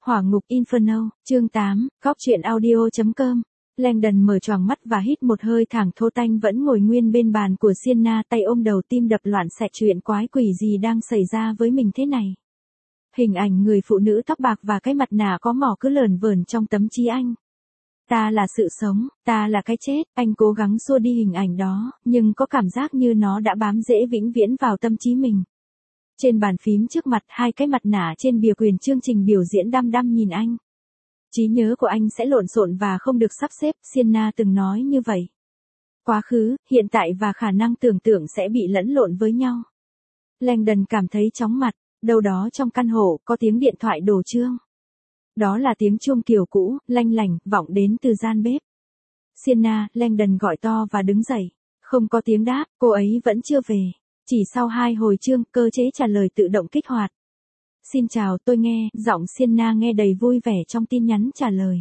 Hỏa ngục Inferno, chương 8, góc truyện audio.com. Langdon mở choàng mắt và hít một hơi thẳng thô tanh vẫn ngồi nguyên bên bàn của Sienna, tay ôm đầu tim đập loạn xạ, chuyện quái quỷ gì đang xảy ra với mình thế này. Hình ảnh người phụ nữ tóc bạc và cái mặt nạ có mỏ cứ lởn vởn trong tấm trí anh. Ta là sự sống, ta là cái chết, anh cố gắng xua đi hình ảnh đó, nhưng có cảm giác như nó đã bám rễ vĩnh viễn vào tâm trí mình. Trên bàn phím trước mặt, hai cái mặt nạ trên bìa quyền chương trình biểu diễn đăm đăm nhìn anh. Trí nhớ của anh sẽ lộn xộn và không được sắp xếp, Sienna từng nói như vậy. Quá khứ, hiện tại và khả năng tưởng tượng sẽ bị lẫn lộn với nhau. Langdon cảm thấy chóng mặt, đâu đó trong căn hộ có tiếng điện thoại đổ chuông. Đó là tiếng chuông kiểu cũ, lanh lảnh, vọng đến từ gian bếp. Sienna, Langdon gọi to và đứng dậy. Không có tiếng đáp, cô ấy vẫn chưa về. Chỉ sau 2 hồi chuông, cơ chế trả lời tự động kích hoạt. Xin chào, tôi nghe, giọng Sienna nghe đầy vui vẻ trong tin nhắn trả lời.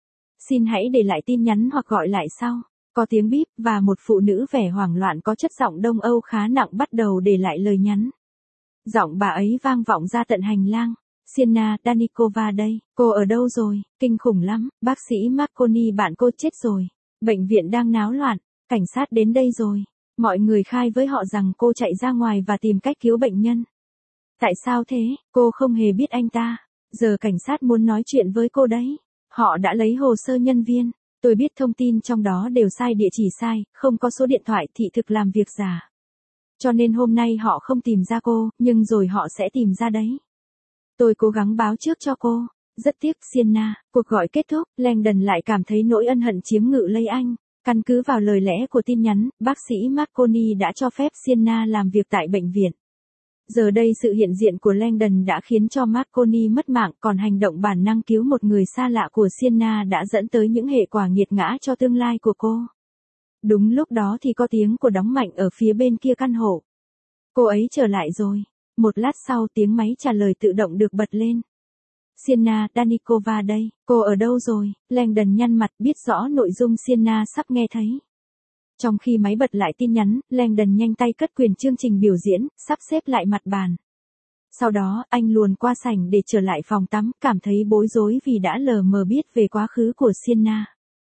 Xin hãy để lại tin nhắn hoặc gọi lại sau. Có tiếng bíp, và một phụ nữ vẻ hoảng loạn có chất giọng Đông Âu khá nặng bắt đầu để lại lời nhắn. Giọng bà ấy vang vọng ra tận hành lang. Sienna, Danikova đây, cô ở đâu rồi, kinh khủng lắm, bác sĩ Marconi bạn cô chết rồi. Bệnh viện đang náo loạn, cảnh sát đến đây rồi. Mọi người khai với họ rằng cô chạy ra ngoài và tìm cách cứu bệnh nhân. Tại sao thế, cô không hề biết anh ta. Giờ cảnh sát muốn nói chuyện với cô đấy. Họ đã lấy hồ sơ nhân viên. Tôi biết thông tin trong đó đều sai, địa chỉ sai, không có số điện thoại, thị thực làm việc giả. Cho nên hôm nay họ không tìm ra cô, nhưng rồi họ sẽ tìm ra đấy. Tôi cố gắng báo trước cho cô. Rất tiếc, Sienna. Cuộc gọi kết thúc, Langdon lại cảm thấy nỗi ân hận chiếm ngự lấy anh. Căn cứ vào lời lẽ của tin nhắn, bác sĩ Marconi đã cho phép Sienna làm việc tại bệnh viện. Giờ đây sự hiện diện của Langdon đã khiến cho Marconi mất mạng, còn hành động bản năng cứu một người xa lạ của Sienna đã dẫn tới những hệ quả nghiệt ngã cho tương lai của cô. Đúng lúc đó thì có tiếng của đóng mạnh ở phía bên kia căn hộ. Cô ấy trở lại rồi. Một lát sau tiếng máy trả lời tự động được bật lên. Sienna, Danikova đây, cô ở đâu rồi? Langdon nhăn mặt, biết rõ nội dung Sienna sắp nghe thấy. Trong khi máy bật lại tin nhắn, Langdon nhanh tay cất quyền chương trình biểu diễn, sắp xếp lại mặt bàn. Sau đó, anh luồn qua sảnh để trở lại phòng tắm, cảm thấy bối rối vì đã lờ mờ biết về quá khứ của Sienna.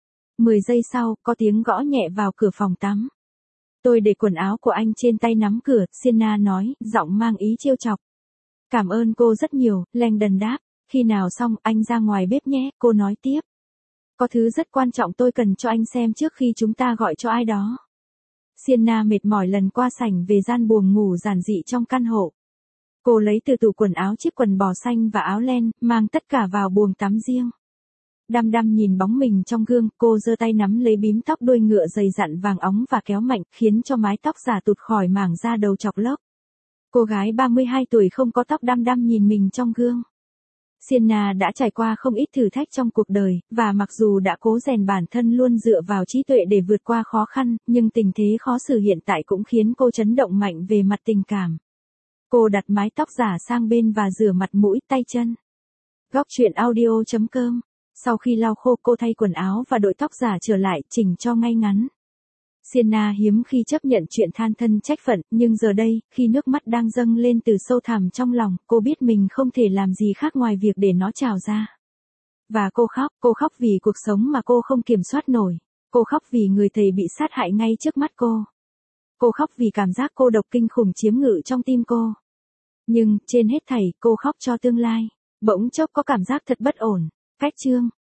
10 giây sau, có tiếng gõ nhẹ vào cửa phòng tắm. Tôi để quần áo của anh trên tay nắm cửa, Sienna nói, giọng mang ý trêu chọc. Cảm ơn cô rất nhiều, Langdon đáp. Khi nào xong, anh ra ngoài bếp nhé, cô nói tiếp. Có thứ rất quan trọng tôi cần cho anh xem trước khi chúng ta gọi cho ai đó. Sienna mệt mỏi lần qua sảnh về gian buồng ngủ giản dị trong căn hộ. Cô lấy từ tủ quần áo chiếc quần bò xanh và áo len, mang tất cả vào buồng tắm riêng. Đăm đăm nhìn bóng mình trong gương, cô giơ tay nắm lấy bím tóc đuôi ngựa dày dặn vàng óng và kéo mạnh, khiến cho mái tóc giả tụt khỏi mảng da đầu chọc lốc. Cô gái 32 tuổi không có tóc đăm đăm nhìn mình trong gương. Sienna đã trải qua không ít thử thách trong cuộc đời, và mặc dù đã cố rèn bản thân luôn dựa vào trí tuệ để vượt qua khó khăn, nhưng tình thế khó xử hiện tại cũng khiến cô chấn động mạnh về mặt tình cảm. Cô đặt mái tóc giả sang bên và rửa mặt mũi, tay chân. Góc truyện audio.com. Sau khi lau khô, cô thay quần áo và đội tóc giả trở lại, chỉnh cho ngay ngắn. Sienna hiếm khi chấp nhận chuyện than thân trách phận, nhưng giờ đây, khi nước mắt đang dâng lên từ sâu thẳm trong lòng, cô biết mình không thể làm gì khác ngoài việc để nó trào ra. Và cô khóc vì cuộc sống mà cô không kiểm soát nổi. Cô khóc vì người thầy bị sát hại ngay trước mắt cô. Cô khóc vì cảm giác cô độc kinh khủng chiếm ngự trong tim cô. Nhưng, trên hết thảy, cô khóc cho tương lai. Bỗng chốc có cảm giác thật bất ổn. Cách chương.